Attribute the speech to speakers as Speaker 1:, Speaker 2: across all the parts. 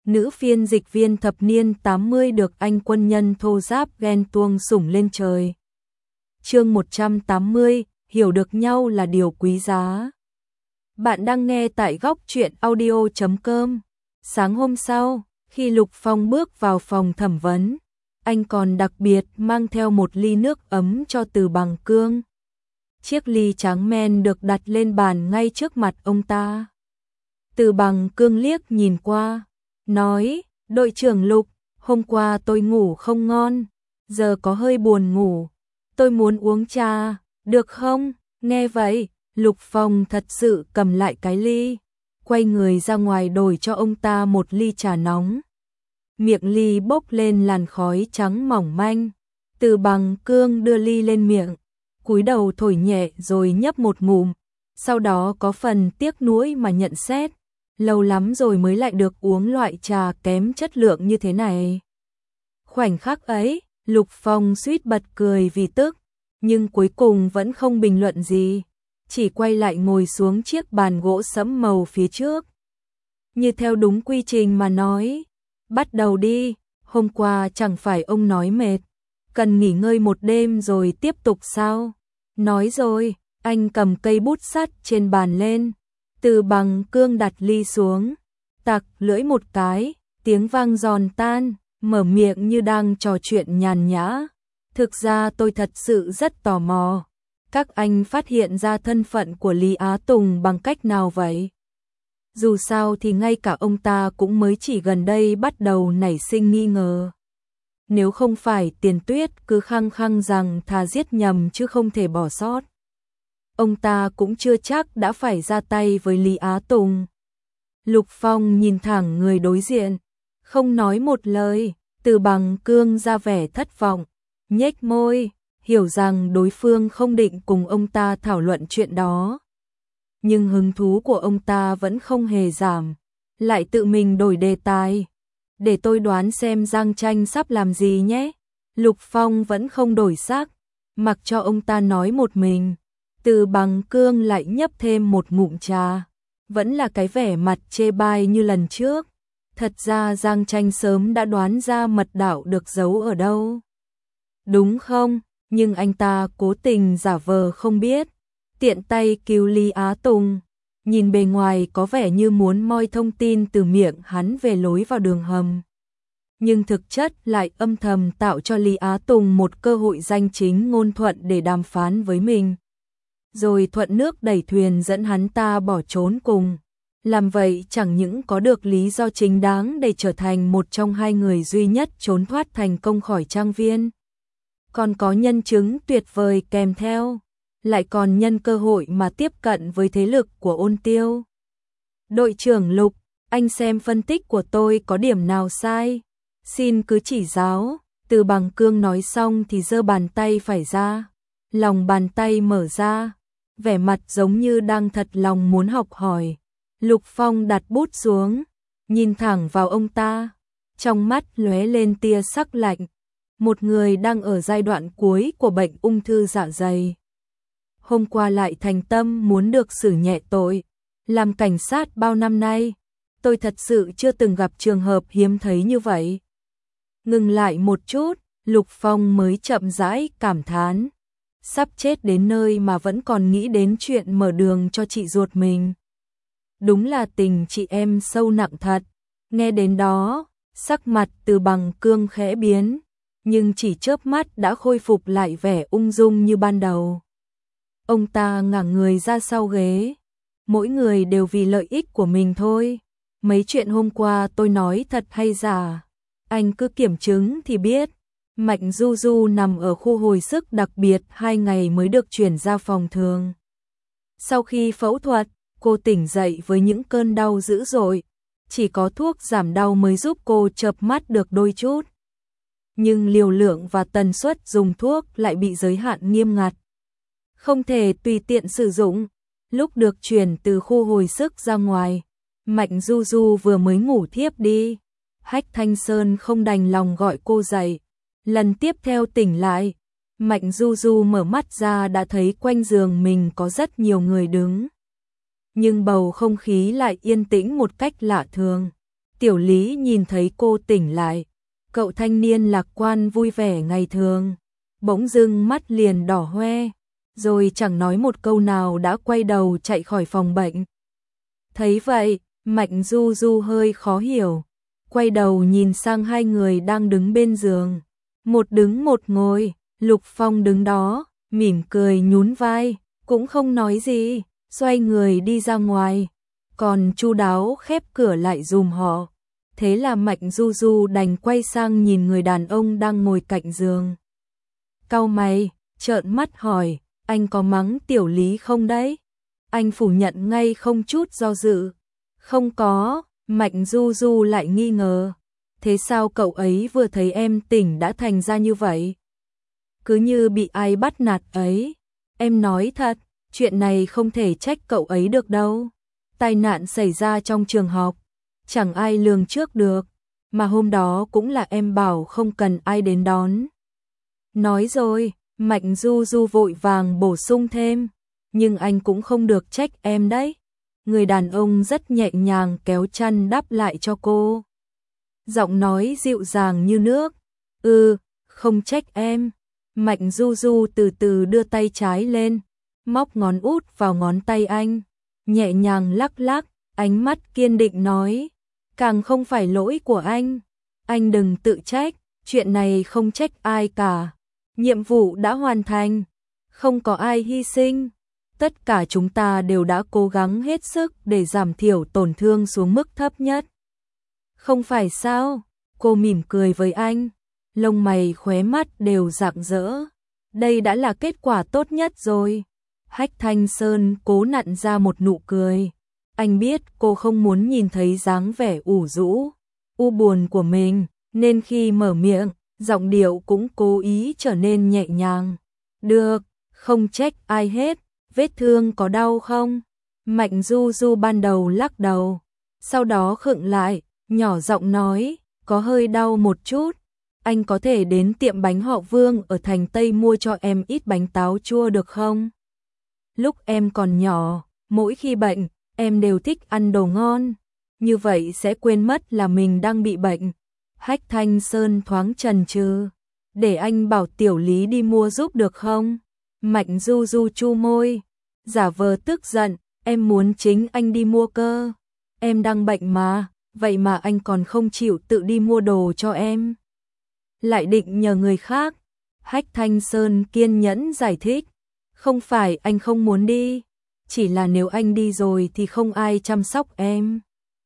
Speaker 1: nữ phiên dịch viên thập niên 80 được anh quân nhân thô giáp ghen tuông sủng lên trời. Chương 180, hiểu được nhau là điều quý giá. Bạn đang nghe tại góc truyện audio.com. Sáng hôm sau, khi Lục Phong bước vào phòng thẩm vấn, anh còn đặc biệt mang theo một ly nước ấm cho Từ Bằng Cương. Chiếc ly trắng men được đặt lên bàn ngay trước mặt ông ta. Từ Bằng Cương liếc nhìn qua, nói, đội trưởng Lục, hôm qua tôi ngủ không ngon, giờ có hơi buồn ngủ, tôi muốn uống trà, được không? Nghe vậy, Lục Phong thật sự cầm lại cái ly, quay người ra ngoài đổi cho ông ta một ly trà nóng. Miệng ly bốc lên làn khói trắng mỏng manh, Từ Bằng Cương đưa ly lên miệng, cúi đầu thổi nhẹ rồi nhấp một ngụm, sau đó có phần tiếc nuối mà nhận xét, lâu lắm rồi mới lại được uống loại trà kém chất lượng như thế này. Khoảnh khắc ấy, Lục Phong suýt bật cười vì tức, nhưng cuối cùng vẫn không bình luận gì, chỉ quay lại ngồi xuống chiếc bàn gỗ sẫm màu phía trước. Như theo đúng quy trình mà nói, bắt đầu đi, hôm qua chẳng phải ông nói mệt, cần nghỉ ngơi một đêm rồi tiếp tục sao? Nói rồi, anh cầm cây bút sắt trên bàn lên, Từ Bằng Cương đặt ly xuống, tặc lưỡi một cái, tiếng vang giòn tan, mở miệng như đang trò chuyện nhàn nhã. Thực ra tôi thật sự rất tò mò, các anh phát hiện ra thân phận của Lý Á Tùng bằng cách nào vậy? Dù sao thì ngay cả ông ta cũng mới chỉ gần đây bắt đầu nảy sinh nghi ngờ. Nếu không phải Tiền Tuyết cứ khăng khăng rằng thà giết nhầm chứ không thể bỏ sót, ông ta cũng chưa chắc đã phải ra tay với Lý Á Tùng. Lục Phong nhìn thẳng người đối diện, không nói một lời. Từ Bằng Cương ra vẻ thất vọng, nhếch môi, hiểu rằng đối phương không định cùng ông ta thảo luận chuyện đó. Nhưng hứng thú của ông ta vẫn không hề giảm, lại tự mình đổi đề tài. Để tôi đoán xem Giang Tranh sắp làm gì nhé. Lục Phong vẫn không đổi sắc, mặc cho ông ta nói một mình. Từ Bằng Cương lại nhấp thêm một ngụm trà, vẫn là cái vẻ mặt chê bai như lần trước. Thật ra Giang Tranh sớm đã đoán ra mật đạo được giấu ở đâu, đúng không? Nhưng anh ta cố tình giả vờ không biết, tiện tay cứu Lý Á Tùng. Nhìn bề ngoài có vẻ như muốn moi thông tin từ miệng hắn về lối vào đường hầm, nhưng thực chất lại âm thầm tạo cho Lý Á Tùng một cơ hội danh chính ngôn thuận để đàm phán với mình, rồi thuận nước đẩy thuyền dẫn hắn ta bỏ trốn cùng. Làm vậy chẳng những có được lý do chính đáng để trở thành một trong hai người duy nhất trốn thoát thành công khỏi trang viên, còn có nhân chứng tuyệt vời kèm theo, lại còn nhân cơ hội mà tiếp cận với thế lực của Ôn Tiêu. Đội trưởng Lục, anh xem phân tích của tôi có điểm nào sai, xin cứ chỉ giáo. Từ Bằng Cương nói xong thì giơ bàn tay phải ra, lòng bàn tay mở ra, vẻ mặt giống như đang thật lòng muốn học hỏi. Lục Phong đặt bút xuống, nhìn thẳng vào ông ta, trong mắt lóe lên tia sắc lạnh. Một người đang ở giai đoạn cuối của bệnh ung thư dạ dày, hôm qua lại thành tâm muốn được xử nhẹ tội. Làm cảnh sát bao năm nay, tôi thật sự chưa từng gặp trường hợp hiếm thấy như vậy. Ngừng lại một chút, Lục Phong mới chậm rãi cảm thán, sắp chết đến nơi mà vẫn còn nghĩ đến chuyện mở đường cho chị ruột mình. Đúng là tình chị em sâu nặng thật. Nghe đến đó, sắc mặt Từ Bằng Cương khẽ biến, nhưng chỉ chớp mắt đã khôi phục lại vẻ ung dung như ban đầu. Ông ta ngả người ra sau ghế, mỗi người đều vì lợi ích của mình thôi. Mấy chuyện hôm qua tôi nói thật hay giả, anh cứ kiểm chứng thì biết. Mạnh Du Du nằm ở khu hồi sức đặc biệt 2 ngày mới được chuyển ra phòng thường. Sau khi phẫu thuật, cô tỉnh dậy với những cơn đau dữ dội, chỉ có thuốc giảm đau mới giúp cô chợp mắt được đôi chút. Nhưng liều lượng và tần suất dùng thuốc lại bị giới hạn nghiêm ngặt, không thể tùy tiện sử dụng. Lúc được chuyển từ khu hồi sức ra ngoài, Mạnh Du Du vừa mới ngủ thiếp đi. Hách Thanh Sơn không đành lòng gọi cô dậy. Lần tiếp theo tỉnh lại, Mạnh Du Du mở mắt ra đã thấy quanh giường mình có rất nhiều người đứng. Nhưng bầu không khí lại yên tĩnh một cách lạ thường. Tiểu Lý nhìn thấy cô tỉnh lại, cậu thanh niên lạc quan vui vẻ ngày thường, bỗng dưng mắt liền đỏ hoe, rồi chẳng nói một câu nào đã quay đầu chạy khỏi phòng bệnh. Thấy vậy, Mạnh Du Du hơi khó hiểu, quay đầu nhìn sang hai người đang đứng bên giường, một đứng một ngồi. Lục Phong đứng đó, mỉm cười nhún vai, cũng không nói gì, xoay người đi ra ngoài, còn chu đáo khép cửa lại giùm họ. Thế là Mạnh Du Du đành quay sang nhìn người đàn ông đang ngồi cạnh giường. Cau mày, trợn mắt hỏi, anh có mắng Tiểu Lý không đấy? Anh phủ nhận ngay không chút do dự. Không có, Mạnh Du Du lại nghi ngờ. Thế sao cậu ấy vừa thấy em tỉnh đã thành ra như vậy? Cứ như bị ai bắt nạt ấy. Em nói thật, chuyện này không thể trách cậu ấy được đâu. Tai nạn xảy ra trong trường học, chẳng ai lường trước được, mà hôm đó cũng là em bảo không cần ai đến đón. Nói rồi, Mạnh Du Du vội vàng bổ sung thêm, nhưng anh cũng không được trách em đấy. Người đàn ông rất nhẹ nhàng kéo chăn đắp lại cho cô. Giọng nói dịu dàng như nước. Không trách em. Mạnh Du Du từ từ đưa tay trái lên, móc ngón út vào ngón tay anh, nhẹ nhàng lắc lắc, ánh mắt kiên định nói, càng không phải lỗi của anh đừng tự trách, chuyện này không trách ai cả, nhiệm vụ đã hoàn thành, không có ai hy sinh, tất cả chúng ta đều đã cố gắng hết sức để giảm thiểu tổn thương xuống mức thấp nhất. Không phải sao? Cô mỉm cười với anh, lông mày khóe mắt đều rạng rỡ. Đây đã là kết quả tốt nhất rồi. Hách Thanh Sơn cố nặn ra một nụ cười. Anh biết cô không muốn nhìn thấy dáng vẻ ủ rũ, u buồn của mình, nên khi mở miệng, giọng điệu cũng cố ý trở nên nhẹ nhàng. Được, không trách ai hết, vết thương có đau không? Mạnh Du Du ban đầu lắc đầu, sau đó khựng lại, nhỏ giọng nói, có hơi đau một chút. Anh có thể đến tiệm bánh họ Vương ở thành Tây mua cho em ít bánh táo chua được không? Lúc em còn nhỏ, mỗi khi bệnh, em đều thích ăn đồ ngon, như vậy sẽ quên mất là mình đang bị bệnh. Hách Thanh Sơn thoáng chần chừ, để anh bảo Tiểu Lý đi mua giúp được không? Mạnh Du Du chu môi, giả vờ tức giận, em muốn chính anh đi mua cơ. Em đang bệnh mà, vậy mà anh còn không chịu tự đi mua đồ cho em. Lại định nhờ người khác. Hách Thanh Sơn kiên nhẫn giải thích, không phải anh không muốn đi, chỉ là nếu anh đi rồi thì không ai chăm sóc em.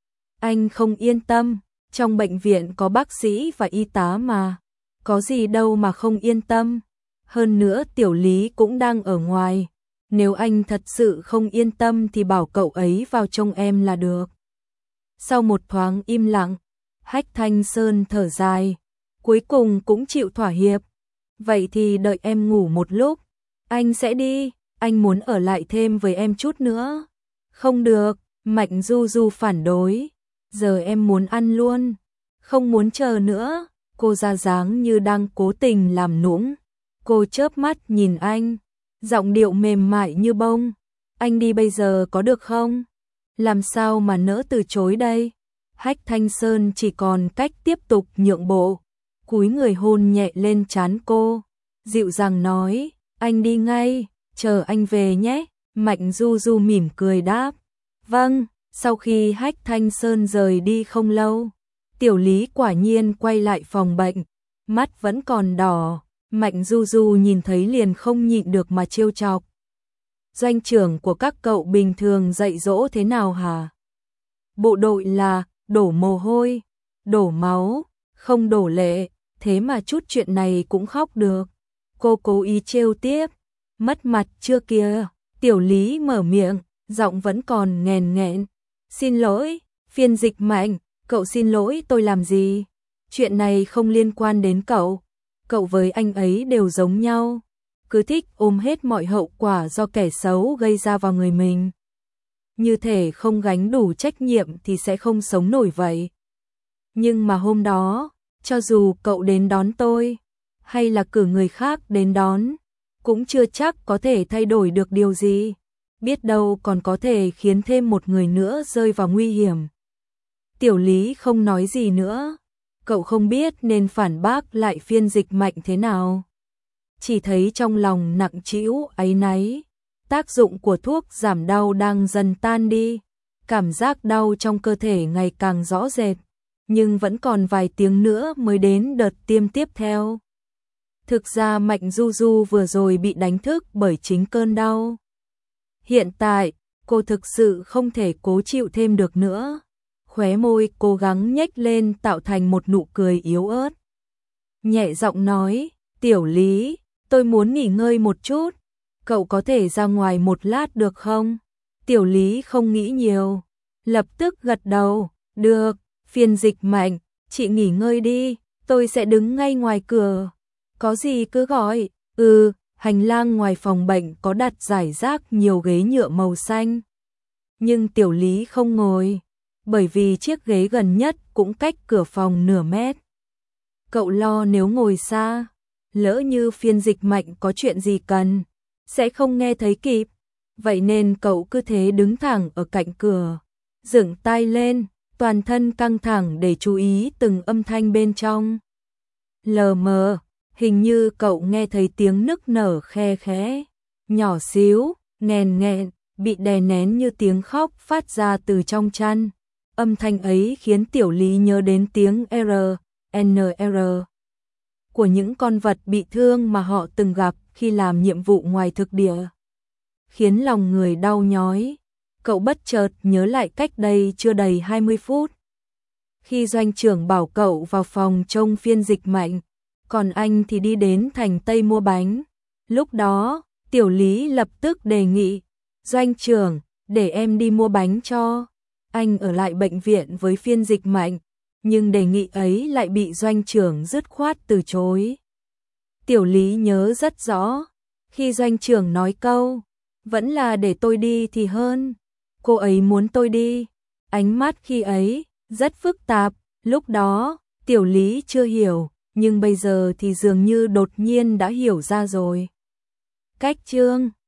Speaker 1: Anh không yên tâm, trong bệnh viện có bác sĩ và y tá mà, có gì đâu mà không yên tâm. Hơn nữa Tiểu Lý cũng đang ở ngoài, nếu anh thật sự không yên tâm thì bảo cậu ấy vào trông em là được. Sau một thoáng im lặng, Hách Thanh Sơn thở dài, cuối cùng cũng chịu thỏa hiệp. Vậy thì đợi em ngủ một lúc, anh sẽ đi, anh muốn ở lại thêm với em chút nữa. Không được, Mạnh Du Du phản đối, giờ em muốn ăn luôn, không muốn chờ nữa. Cô ra dáng như đang cố tình làm nũng. Cô chớp mắt nhìn anh, giọng điệu mềm mại như bông. Anh đi bây giờ có được không? Làm sao mà nỡ từ chối đây? Hách Thanh Sơn chỉ còn cách tiếp tục nhượng bộ, cúi người hôn nhẹ lên trán cô, dịu dàng nói, anh đi ngay, chờ anh về nhé. Mạnh Du Du mỉm cười đáp, vâng. Sau khi Hách Thanh Sơn rời đi không lâu, Tiểu Lý quả nhiên quay lại phòng bệnh, mắt vẫn còn đỏ. Mạnh Du Du nhìn thấy liền không nhịn được mà trêu chọc. Doanh trưởng của các cậu bình thường dạy dỗ thế nào hả? Bộ đội là đổ mồ hôi, đổ máu, không đổ lệ, thế mà chút chuyện này cũng khóc được. Cô cố ý trêu tiếp, mất mặt chưa kìa. Tiểu Lý mở miệng, giọng vẫn còn nghèn nghẹn. Xin lỗi, phiên dịch Mạnh, cậu xin lỗi tôi làm gì? Chuyện này không liên quan đến cậu. Cậu với anh ấy đều giống nhau, cứ thích ôm hết mọi hậu quả do kẻ xấu gây ra vào người mình. Như thể không gánh đủ trách nhiệm thì sẽ không sống nổi vậy. Nhưng mà hôm đó, cho dù cậu đến đón tôi, hay là cử người khác đến đón, cũng chưa chắc có thể thay đổi được điều gì. Biết đâu còn có thể khiến thêm một người nữa rơi vào nguy hiểm. Tiểu Lý không nói gì nữa, cậu không biết nên phản bác lại Phiên Dịch Mạnh thế nào. Chỉ thấy trong lòng nặng trĩu áy náy, tác dụng của thuốc giảm đau đang dần tan đi, cảm giác đau trong cơ thể ngày càng rõ rệt, nhưng vẫn còn vài tiếng nữa mới đến đợt tiêm tiếp theo. Thực ra Mạnh Du Du vừa rồi bị đánh thức bởi chính cơn đau. Hiện tại, cô thực sự không thể cố chịu thêm được nữa. Khóe môi cố gắng nhếch lên tạo thành một nụ cười yếu ớt. Nhẹ giọng nói, Tiểu Lý, tôi muốn nghỉ ngơi một chút. Cậu có thể ra ngoài một lát được không? Tiểu Lý không nghĩ nhiều, lập tức gật đầu, được, Phiên Dịch Mạnh, chị nghỉ ngơi đi, tôi sẽ đứng ngay ngoài cửa. Có gì cứ gọi, hành lang ngoài phòng bệnh có đặt rải rác nhiều ghế nhựa màu xanh. Nhưng Tiểu Lý không ngồi, bởi vì chiếc ghế gần nhất cũng cách cửa phòng nửa mét. Cậu lo nếu ngồi xa, lỡ như Phiên Dịch Mạnh có chuyện gì cần, sẽ không nghe thấy kịp. Vậy nên cậu cứ thế đứng thẳng ở cạnh cửa, dựng tai lên, toàn thân căng thẳng để chú ý từng âm thanh bên trong. Lờ mờ, hình như cậu nghe thấy tiếng nức nở khe khẽ, nhỏ xíu, nghèn nghẹn, bị đè nén như tiếng khóc phát ra từ trong chăn. Âm thanh ấy khiến Tiểu Lý nhớ đến tiếng NR của những con vật bị thương mà họ từng gặp khi làm nhiệm vụ ngoài thực địa. Khiến lòng người đau nhói. Cậu bất chợt nhớ lại cách đây chưa đầy 20 phút. Khi doanh trưởng bảo cậu vào phòng trông Phiên Dịch Mạnh, còn anh thì đi đến thành Tây mua bánh. Lúc đó, Tiểu Lý lập tức đề nghị, doanh trưởng, để em đi mua bánh cho. Anh ở lại bệnh viện với Phiên Dịch Mạnh, nhưng đề nghị ấy lại bị doanh trưởng dứt khoát từ chối. Tiểu Lý nhớ rất rõ, khi doanh trưởng nói câu, vẫn là để tôi đi thì hơn. Cô ấy muốn tôi đi. Ánh mắt khi ấy rất phức tạp, lúc đó Tiểu Lý chưa hiểu, nhưng bây giờ thì dường như đột nhiên đã hiểu ra rồi. Cách chương